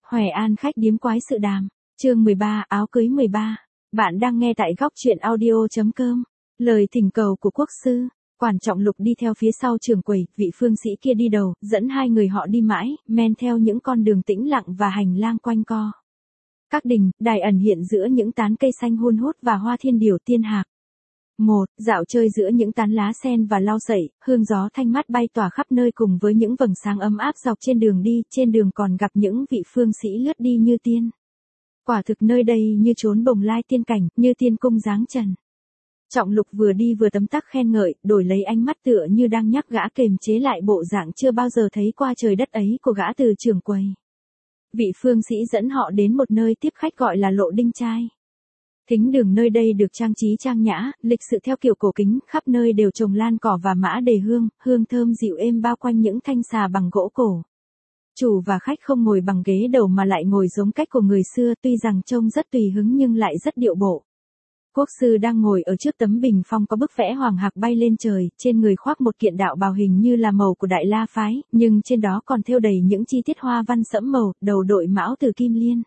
Hoài An khách điếm quái sự đàm, chương 13, áo cưới 13. Bạn đang nghe tại góc truyện audio.com. Lời thỉnh cầu của quốc sư. Quản Trọng Lục đi theo phía sau trưởng quầy, vị phương sĩ kia đi đầu, dẫn hai người họ đi mãi, men theo những con đường tĩnh lặng và hành lang quanh co. Các đình, đài ẩn hiện giữa những tán cây xanh hun hút và hoa thiên điều tiên hạc. Dạo chơi giữa những tán lá sen và lau sậy, hương gió thanh mát bay tỏa khắp nơi cùng với những vầng sáng ấm áp dọc trên đường đi, trên đường còn gặp những vị phương sĩ lướt đi như tiên. Quả thực nơi đây như chốn bồng lai tiên cảnh, như tiên cung giáng trần. Trọng Lục vừa đi vừa tấm tắc khen ngợi, đổi lấy ánh mắt tựa như đang nhắc gã kềm chế lại bộ dạng chưa bao giờ thấy qua trời đất ấy của gã từ trưởng quầy. Vị phương sĩ dẫn họ đến một nơi tiếp khách gọi là Lộ Đinh Trai. Thính đường nơi đây được trang trí trang nhã, lịch sự theo kiểu cổ kính, khắp nơi đều trồng lan cỏ và mã đề hương, hương thơm dịu êm bao quanh những thanh xà bằng gỗ cổ. Chủ và khách không ngồi bằng ghế đầu mà lại ngồi giống cách của người xưa, tuy rằng trông rất tùy hứng nhưng lại rất điệu bộ. Quốc sư đang ngồi ở trước tấm bình phong có bức vẽ hoàng hạc bay lên trời, trên người khoác một kiện đạo bào hình như là màu của Đại La phái, nhưng trên đó còn thêu đầy những chi tiết hoa văn sẫm màu, đầu đội mão từ kim liên.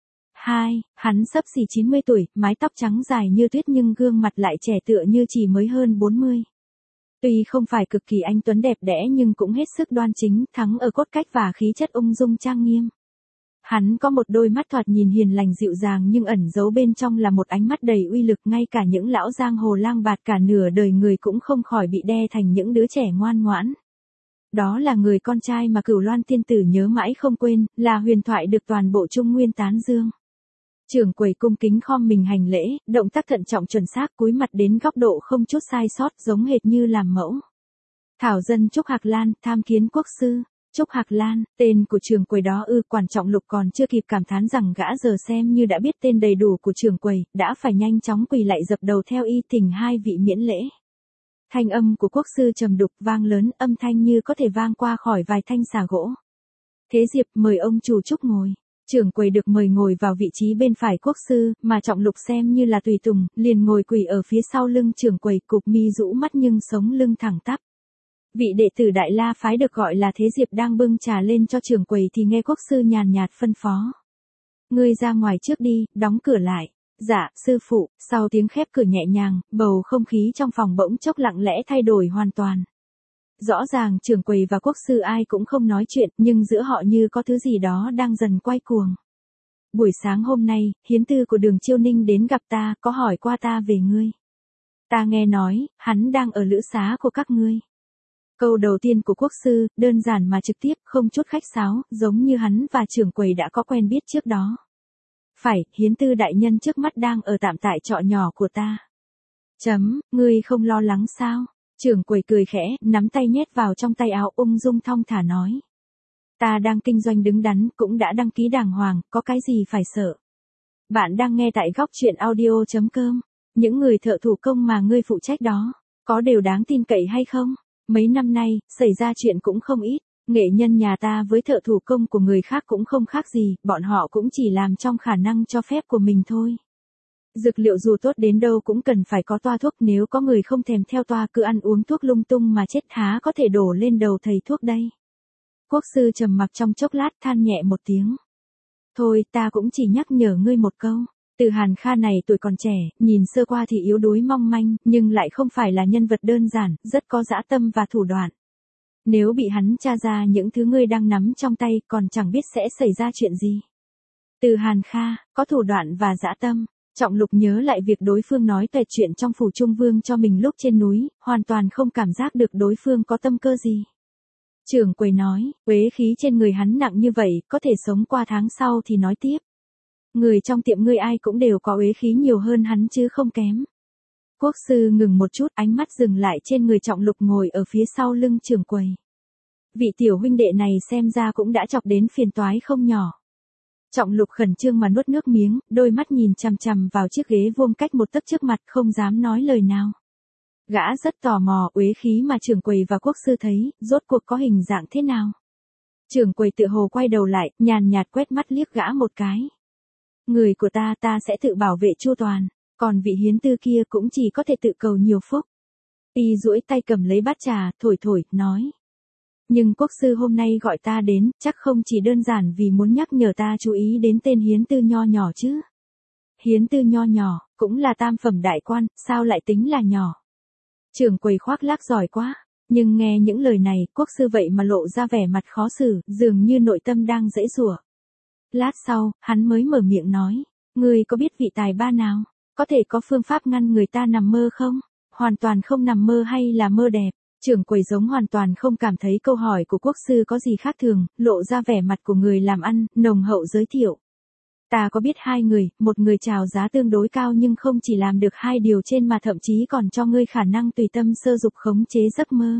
Hắn xấp xỉ 90 tuổi, mái tóc trắng dài như tuyết nhưng gương mặt lại trẻ tựa như chỉ mới hơn 40. Tuy không phải cực kỳ anh tuấn đẹp đẽ nhưng cũng hết sức đoan chính, thắng ở cốt cách và khí chất ung dung trang nghiêm. Hắn có một đôi mắt thoạt nhìn hiền lành dịu dàng nhưng ẩn giấu bên trong là một ánh mắt đầy uy lực, ngay cả những lão giang hồ lang bạt cả nửa đời người cũng không khỏi bị đe thành những đứa trẻ ngoan ngoãn. Đó là người con trai mà Cửu Loan tiên tử nhớ mãi không quên, là huyền thoại được toàn bộ Trung Nguyên tán dương. Trưởng quầy cung kính khom mình hành lễ, động tác thận trọng chuẩn xác, cúi mặt đến góc độ không chút sai sót, giống hệt như làm mẫu. Thảo dân Trúc Hạc Lan, tham kiến quốc sư. Trúc Hạc Lan, tên của trưởng quầy đó ư? Quản Trọng Lục còn chưa kịp cảm thán rằng gã giờ xem như đã biết tên đầy đủ của trưởng quầy, đã phải nhanh chóng quỳ lại dập đầu theo y thỉnh hai vị miễn lễ. Thanh âm của quốc sư trầm đục vang lớn, âm thanh như có thể vang qua khỏi vài thanh xà gỗ. Thế Diệp, mời ông chủ Trúc ngồi. Trưởng quầy được mời ngồi vào vị trí bên phải quốc sư, mà Trọng Lục xem như là tùy tùng, liền ngồi quỳ ở phía sau lưng trưởng quầy, cụp mi rũ mắt nhưng sống lưng thẳng tắp. Vị đệ tử Đại La phái được gọi là Thế Diệp đang bưng trà lên cho trưởng quầy thì nghe quốc sư nhàn nhạt phân phó. Ngươi ra ngoài trước đi, đóng cửa lại. Dạ, sư phụ. Sau tiếng khép cửa nhẹ nhàng, bầu không khí trong phòng bỗng chốc lặng lẽ thay đổi hoàn toàn. Rõ ràng trưởng quầy và quốc sư ai cũng không nói chuyện, nhưng giữa họ như có thứ gì đó đang dần quay cuồng. Buổi sáng hôm nay, hiến tư của Đường Chiêu Ninh đến gặp ta, có hỏi qua ta về ngươi. Ta nghe nói, hắn đang ở lữ xá của các ngươi. Câu đầu tiên của quốc sư, đơn giản mà trực tiếp, không chút khách sáo, giống như hắn và trưởng quầy đã có quen biết trước đó. Phải, hiến tư đại nhân trước mắt đang ở tạm tại trọ nhỏ của ta. Ngươi không lo lắng sao? Trưởng quầy cười khẽ, nắm tay nhét vào trong tay áo, ung dung thong thả nói. Ta đang kinh doanh đứng đắn, cũng đã đăng ký đàng hoàng, có cái gì phải sợ. Bạn đang nghe tại góc truyện audio.com. Những người thợ thủ công mà ngươi phụ trách đó, có đều đáng tin cậy hay không? Mấy năm nay, xảy ra chuyện cũng không ít. Nghệ nhân nhà ta với thợ thủ công của người khác cũng không khác gì, bọn họ cũng chỉ làm trong khả năng cho phép của mình thôi. Dược liệu dù tốt đến đâu cũng cần phải có toa thuốc, nếu có người không thèm theo toa cứ ăn uống thuốc lung tung mà chết há có thể đổ lên đầu thầy thuốc đây. Quốc sư trầm mặc trong chốc lát than nhẹ một tiếng. Thôi ta cũng chỉ nhắc nhở ngươi một câu. Từ Hàn Kha này tuổi còn trẻ, nhìn sơ qua thì yếu đuối mong manh, nhưng lại không phải là nhân vật đơn giản, rất có dã tâm và thủ đoạn. Nếu bị hắn tra ra những thứ ngươi đang nắm trong tay còn chẳng biết sẽ xảy ra chuyện gì. Từ Hàn Kha, có thủ đoạn và dã tâm. Trọng Lục nhớ lại việc đối phương nói tuệ chuyện trong phủ Trung Vương cho mình lúc trên núi, hoàn toàn không cảm giác được đối phương có tâm cơ gì. Trưởng quầy nói, uế khí trên người hắn nặng như vậy, có thể sống qua tháng sau thì nói tiếp. Người trong tiệm ngươi ai cũng đều có uế khí nhiều hơn hắn chứ không kém. Quốc sư ngừng một chút, ánh mắt dừng lại trên người Trọng Lục ngồi ở phía sau lưng trưởng quầy. Vị tiểu huynh đệ này xem ra cũng đã chọc đến phiền toái không nhỏ. Trọng Lục khẩn trương mà nuốt nước miếng, đôi mắt nhìn chằm chằm vào chiếc ghế vuông cách một tấc trước mặt, không dám nói lời nào. Gã rất tò mò uế khí mà trưởng quầy và quốc sư thấy, rốt cuộc có hình dạng thế nào. Trưởng quầy tự hồ quay đầu lại, nhàn nhạt quét mắt liếc gã một cái. Người của ta sẽ tự bảo vệ chu toàn, còn vị hiến tư kia cũng chỉ có thể tự cầu nhiều phúc. Y duỗi tay cầm lấy bát trà, thổi, nói. Nhưng quốc sư hôm nay gọi ta đến, chắc không chỉ đơn giản vì muốn nhắc nhở ta chú ý đến tên hiến tư nho nhỏ chứ. Hiến tư nho nhỏ, cũng là tam phẩm đại quan, sao lại tính là nhỏ? Trưởng quầy khoác lác giỏi quá, nhưng nghe những lời này, quốc sư vậy mà lộ ra vẻ mặt khó xử, dường như nội tâm đang giãy giụa. Lát sau, hắn mới mở miệng nói, ngươi có biết vị tài ba nào, có thể có phương pháp ngăn người ta nằm mơ không? Hoàn toàn không nằm mơ hay là mơ đẹp? Trưởng quầy giống hoàn toàn không cảm thấy câu hỏi của quốc sư có gì khác thường, lộ ra vẻ mặt của người làm ăn, nồng hậu giới thiệu. Ta có biết hai người, một người chào giá tương đối cao nhưng không chỉ làm được hai điều trên mà thậm chí còn cho ngươi khả năng tùy tâm sơ dục khống chế giấc mơ.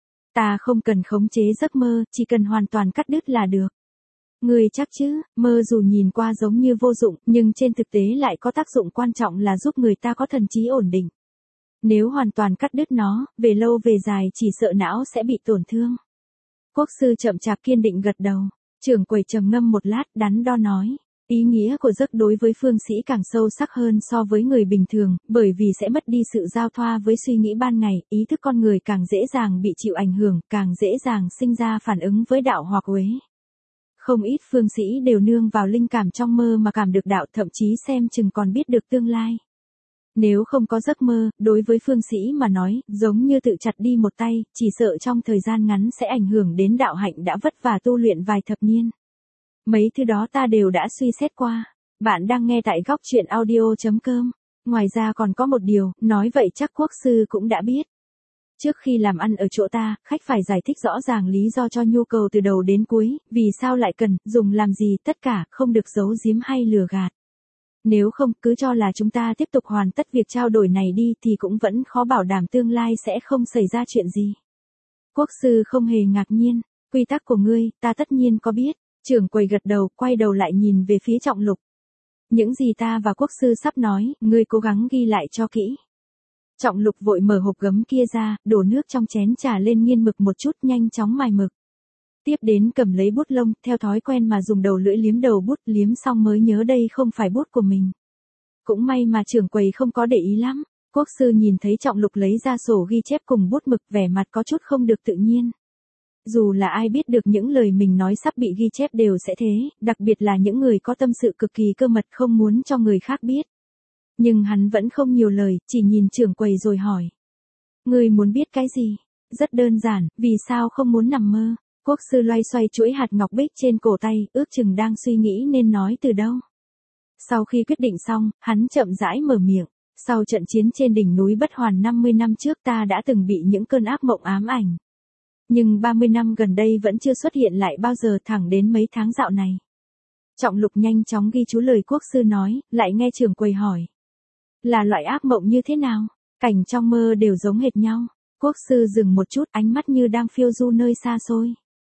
Ta không cần khống chế giấc mơ, chỉ cần hoàn toàn cắt đứt là được. Ngươi chắc chứ, mơ dù nhìn qua giống như vô dụng, nhưng trên thực tế lại có tác dụng quan trọng là giúp người ta có thần trí ổn định. Nếu hoàn toàn cắt đứt nó, về lâu về dài chỉ sợ não sẽ bị tổn thương. Quốc sư chậm chạp kiên định gật đầu. Trưởng quầy trầm ngâm một lát đắn đo nói. Ý nghĩa của giấc đối với phương sĩ càng sâu sắc hơn so với người bình thường, bởi vì sẽ mất đi sự giao thoa với suy nghĩ ban ngày, ý thức con người càng dễ dàng bị chịu ảnh hưởng, càng dễ dàng sinh ra phản ứng với đạo hoặc uế. Không ít phương sĩ đều nương vào linh cảm trong mơ mà cảm được đạo, thậm chí xem chừng còn biết được tương lai. Nếu không có giấc mơ, đối với phương sĩ mà nói, giống như tự chặt đi một tay, chỉ sợ trong thời gian ngắn sẽ ảnh hưởng đến đạo hạnh đã vất vả tu luyện vài thập niên. Mấy thứ đó ta đều đã suy xét qua. Bạn đang nghe tại góc truyện audio.com. Ngoài ra còn có một điều, nói vậy chắc quốc sư cũng đã biết. Trước khi làm ăn ở chỗ ta, khách phải giải thích rõ ràng lý do cho nhu cầu từ đầu đến cuối, vì sao lại cần, dùng làm gì, tất cả, không được giấu giếm hay lừa gạt. Nếu không, cứ cho là chúng ta tiếp tục hoàn tất việc trao đổi này đi thì cũng vẫn khó bảo đảm tương lai sẽ không xảy ra chuyện gì. Quốc sư không hề ngạc nhiên. Quy tắc của ngươi, ta tất nhiên có biết. Trưởng quầy gật đầu, quay đầu lại nhìn về phía Trọng Lục. Những gì ta và quốc sư sắp nói, ngươi cố gắng ghi lại cho kỹ. Trọng Lục vội mở hộp gấm kia ra, đổ nước trong chén trà lên nghiên mực một chút, nhanh chóng mài mực. Tiếp đến cầm lấy bút lông, theo thói quen mà dùng đầu lưỡi liếm đầu bút, liếm xong mới nhớ đây không phải bút của mình. Cũng may mà trưởng quầy không có để ý lắm. Quốc sư nhìn thấy Trọng Lục lấy ra sổ ghi chép cùng bút mực, vẻ mặt có chút không được tự nhiên. Dù là ai biết được những lời mình nói sắp bị ghi chép đều sẽ thế, đặc biệt là những người có tâm sự cực kỳ cơ mật không muốn cho người khác biết. Nhưng hắn vẫn không nhiều lời, chỉ nhìn trưởng quầy rồi hỏi. Ngươi muốn biết cái gì? Rất đơn giản, vì sao không muốn nằm mơ? Quốc sư loay xoay chuỗi hạt ngọc bích trên cổ tay, ước chừng đang suy nghĩ nên nói từ đâu. Sau khi quyết định xong, hắn chậm rãi mở miệng. Sau trận chiến trên đỉnh núi Bất Hoàn 50 năm trước ta đã từng bị những cơn ác mộng ám ảnh. Nhưng 30 năm gần đây vẫn chưa xuất hiện lại bao giờ, thẳng đến mấy tháng dạo này. Trọng Lục nhanh chóng ghi chú lời quốc sư nói, lại nghe trưởng quầy hỏi. Là loại ác mộng như thế nào? Cảnh trong mơ đều giống hệt nhau. Quốc sư dừng một chút, ánh mắt như đang phiêu du nơi xa xôi.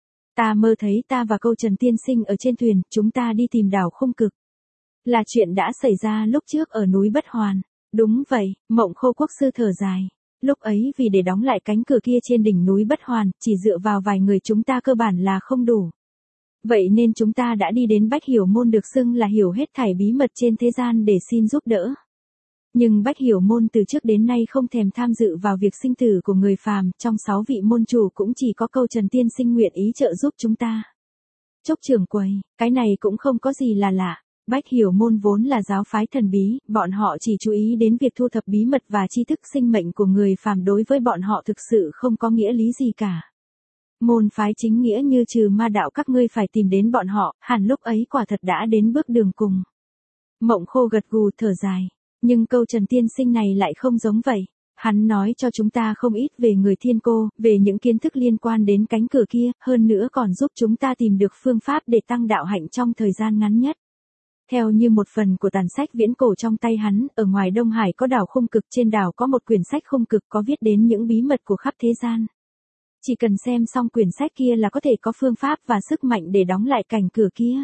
Ta mơ thấy ta và Câu Trần tiên sinh ở trên thuyền, chúng ta đi tìm đảo Khung Cực. Là chuyện đã xảy ra lúc trước ở núi Bất Hoàn. Đúng vậy, Mộng Khô quốc sư thở dài. Lúc ấy vì để đóng lại cánh cửa kia trên đỉnh núi Bất Hoàn, chỉ dựa vào vài người chúng ta cơ bản là không đủ. Vậy nên chúng ta đã đi đến Bách Hiểu Môn, được xưng là hiểu hết thảy bí mật trên thế gian, để xin giúp đỡ. Nhưng Bách Hiểu Môn từ trước đến nay không thèm tham dự vào việc sinh tử của người phàm, trong 6 vị môn chủ cũng chỉ có Câu Trần tiên sinh nguyện ý trợ giúp chúng ta. Chốc trưởng quầy, cái này cũng không có gì là lạ. Bách Hiểu Môn vốn là giáo phái thần bí, bọn họ chỉ chú ý đến việc thu thập bí mật và tri thức sinh mệnh của người phàm, đối với bọn họ thực sự không có nghĩa lý gì cả. Môn phái chính nghĩa như trừ ma đạo các ngươi phải tìm đến bọn họ, hẳn lúc ấy quả thật đã đến bước đường cùng. Mộng Khô gật gù thở dài, nhưng Câu Trần tiên sinh này lại không giống vậy. Hắn nói cho chúng ta không ít về người Thiên Cô, về những kiến thức liên quan đến cánh cửa kia, hơn nữa còn giúp chúng ta tìm được phương pháp để tăng đạo hạnh trong thời gian ngắn nhất. Theo như một phần của tàn sách viễn cổ trong tay hắn, ở ngoài Đông Hải có đảo Khung Cực, trên đảo có một quyển sách khung cực có viết đến những bí mật của khắp thế gian. Chỉ cần xem xong quyển sách kia là có thể có phương pháp và sức mạnh để đóng lại cánh cửa kia.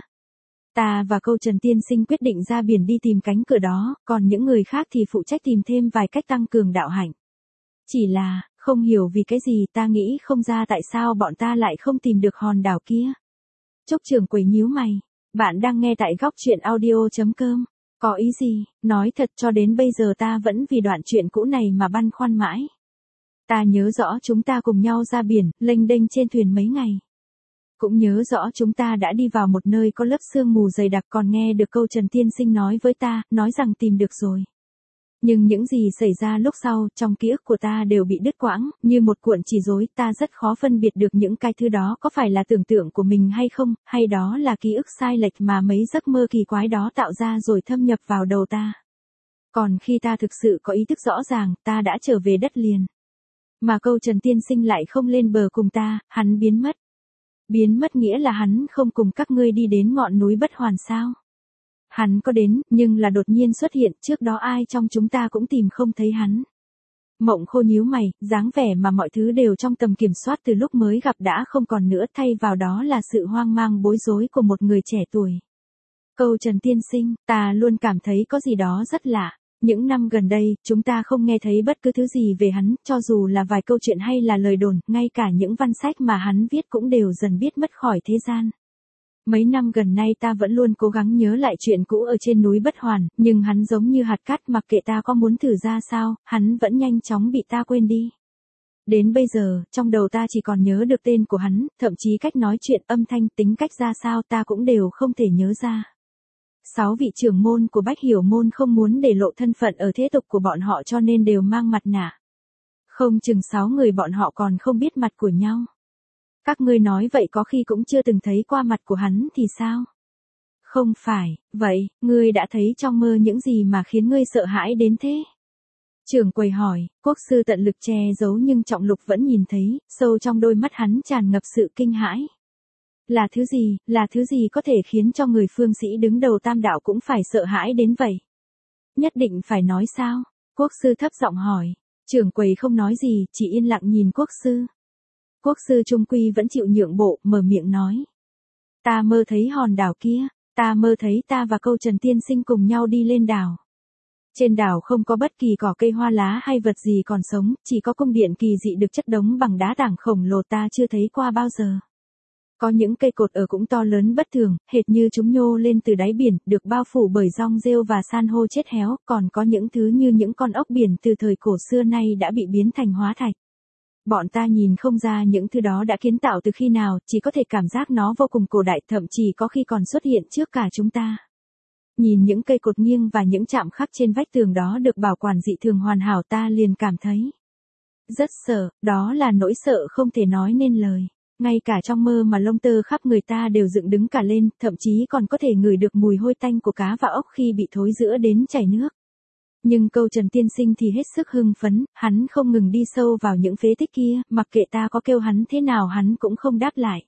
Ta và Câu Trần tiên sinh quyết định ra biển đi tìm cánh cửa đó, còn những người khác thì phụ trách tìm thêm vài cách tăng cường đạo hạnh. Chỉ là, không hiểu vì cái gì ta nghĩ không ra tại sao bọn ta lại không tìm được hòn đảo kia. Chốc trưởng quầy nhíu mày. Bạn đang nghe tại góc truyện audio.com. Có ý gì? Nói thật cho đến bây giờ ta vẫn vì đoạn chuyện cũ này mà băn khoăn mãi. Ta nhớ rõ chúng ta cùng nhau ra biển, lênh đênh trên thuyền mấy ngày. Cũng nhớ rõ chúng ta đã đi vào một nơi có lớp sương mù dày đặc, còn nghe được câu Trần Tiên Sinh nói với ta, nói rằng tìm được rồi. Nhưng những gì xảy ra lúc sau, trong ký ức của ta đều bị đứt quãng, như một cuộn chỉ rối, ta rất khó phân biệt được những cái thứ đó có phải là tưởng tượng của mình hay không, hay đó là ký ức sai lệch mà mấy giấc mơ kỳ quái đó tạo ra rồi thâm nhập vào đầu ta. Còn khi ta thực sự có ý thức rõ ràng, ta đã trở về đất liền. Mà câu Trần Tiên Sinh lại không lên bờ cùng ta, hắn biến mất. Biến mất nghĩa là hắn không cùng các ngươi đi đến ngọn núi Bất Hoàn sao? Hắn có đến, nhưng là đột nhiên xuất hiện, trước đó ai trong chúng ta cũng tìm không thấy hắn. Mộng Khô nhíu mày, dáng vẻ mà mọi thứ đều trong tầm kiểm soát từ lúc mới gặp đã không còn nữa, thay vào đó là sự hoang mang bối rối của một người trẻ tuổi. Câu Trần Tiên Sinh, ta luôn cảm thấy có gì đó rất lạ. Những năm gần đây, chúng ta không nghe thấy bất cứ thứ gì về hắn, cho dù là vài câu chuyện hay là lời đồn, ngay cả những văn sách mà hắn viết cũng đều dần biết mất khỏi thế gian. Mấy năm gần nay ta vẫn luôn cố gắng nhớ lại chuyện cũ ở trên núi Bất Hoàn, nhưng hắn giống như hạt cát, mặc kệ ta có muốn thử ra sao, hắn vẫn nhanh chóng bị ta quên đi. Đến bây giờ, trong đầu ta chỉ còn nhớ được tên của hắn, thậm chí cách nói chuyện, âm thanh, tính cách ra sao ta cũng đều không thể nhớ ra. 6 vị trưởng môn của Bách Hiểu môn không muốn để lộ thân phận ở thế tục của bọn họ cho nên đều mang mặt nạ. Không chừng 6 người bọn họ còn không biết mặt của nhau. Các ngươi nói vậy có khi cũng chưa từng thấy qua mặt của hắn thì sao? Không phải, vậy, ngươi đã thấy trong mơ những gì mà khiến ngươi sợ hãi đến thế? Trưởng quầy hỏi, quốc sư tận lực che giấu nhưng Trọng Lục vẫn nhìn thấy, sâu trong đôi mắt hắn tràn ngập sự kinh hãi. Là thứ gì có thể khiến cho người phương sĩ đứng đầu Tam đạo cũng phải sợ hãi đến vậy? Nhất định phải nói sao? Quốc sư thấp giọng hỏi. Trưởng quầy không nói gì, chỉ yên lặng nhìn quốc sư. Quốc sư trung quy vẫn chịu nhượng bộ, mở miệng nói. Ta mơ thấy hòn đảo kia, ta mơ thấy ta và câu Trần Tiên Sinh cùng nhau đi lên đảo. Trên đảo không có bất kỳ cỏ cây hoa lá hay vật gì còn sống, chỉ có cung điện kỳ dị được chất đống bằng đá tảng khổng lồ ta chưa thấy qua bao giờ. Có những cây cột ở cũng to lớn bất thường, hệt như chúng nhô lên từ đáy biển, được bao phủ bởi rong rêu và san hô chết héo, còn có những thứ như những con ốc biển từ thời cổ xưa nay đã bị biến thành hóa thạch. Bọn ta nhìn không ra những thứ đó đã kiến tạo từ khi nào, chỉ có thể cảm giác nó vô cùng cổ đại, thậm chí có khi còn xuất hiện trước cả chúng ta. Nhìn những cây cột nghiêng và những chạm khắc trên vách tường đó được bảo quản dị thường hoàn hảo, ta liền cảm thấy rất sợ, đó là nỗi sợ không thể nói nên lời. Ngay cả trong mơ mà lông tơ khắp người ta đều dựng đứng cả lên, thậm chí còn có thể ngửi được mùi hôi tanh của cá và ốc khi bị thối rữa đến chảy nước. Nhưng câu Trần Tiên Sinh thì hết sức hưng phấn, hắn không ngừng đi sâu vào những phế tích kia, mặc kệ ta có kêu hắn thế nào hắn cũng không đáp lại.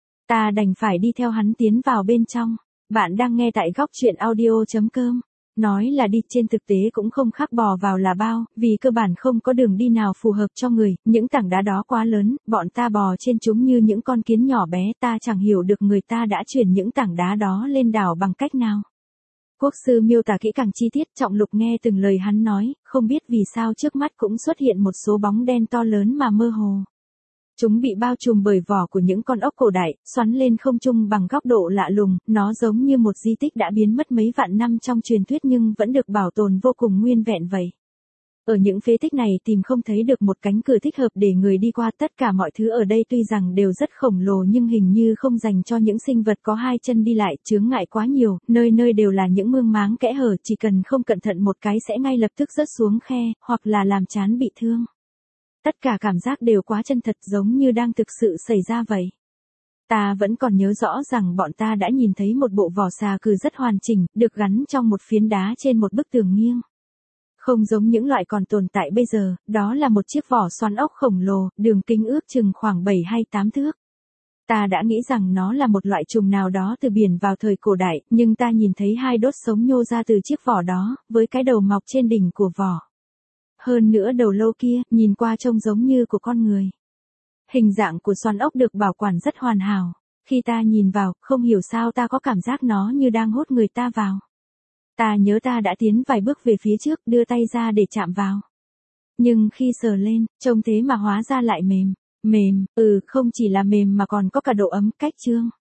Ta đành phải đi theo hắn tiến vào bên trong. Bạn đang nghe tại góc truyện audio.com. Nói là đi, trên thực tế cũng không khác bò vào là bao, vì cơ bản không có đường đi nào phù hợp cho người, những tảng đá đó quá lớn, bọn ta bò trên chúng như những con kiến nhỏ bé, ta chẳng hiểu được người ta đã chuyển những tảng đá đó lên đảo bằng cách nào. Quốc sư miêu tả kỹ càng chi tiết, Trọng Lục nghe từng lời hắn nói, không biết vì sao trước mắt cũng xuất hiện một số bóng đen to lớn mà mơ hồ. Chúng bị bao trùm bởi vỏ của những con ốc cổ đại, xoắn lên không trung bằng góc độ lạ lùng, nó giống như một di tích đã biến mất mấy vạn năm trong truyền thuyết nhưng vẫn được bảo tồn vô cùng nguyên vẹn vậy. Ở những phế tích này tìm không thấy được một cánh cửa thích hợp để người đi qua, tất cả mọi thứ ở đây tuy rằng đều rất khổng lồ nhưng hình như không dành cho những sinh vật có hai chân đi lại, chướng ngại quá nhiều, nơi nơi đều là những mương máng kẽ hở, chỉ cần không cẩn thận một cái sẽ ngay lập tức rớt xuống khe, hoặc là làm trán bị thương. Tất cả cảm giác đều quá chân thật, giống như đang thực sự xảy ra vậy. Ta vẫn còn nhớ rõ rằng bọn ta đã nhìn thấy một bộ vỏ xà cừ rất hoàn chỉnh, được gắn trong một phiến đá trên một bức tường nghiêng. Không giống những loại còn tồn tại bây giờ, đó là một chiếc vỏ xoắn ốc khổng lồ, đường kính ước chừng khoảng 7 hay 8 thước. Ta đã nghĩ rằng nó là một loại trùng nào đó từ biển vào thời cổ đại, nhưng ta nhìn thấy hai đốt sống nhô ra từ chiếc vỏ đó, với cái đầu mọc trên đỉnh của vỏ. Hơn nữa đầu lâu kia, nhìn qua trông giống như của con người. Hình dạng của xoắn ốc được bảo quản rất hoàn hảo. Khi ta nhìn vào, không hiểu sao ta có cảm giác nó như đang hút người ta vào. Ta nhớ ta đã tiến vài bước về phía trước, đưa tay ra để chạm vào. Nhưng khi sờ lên, trông thế mà hóa ra lại mềm. Mềm, không chỉ là mềm mà còn có cả độ ấm, cách chương.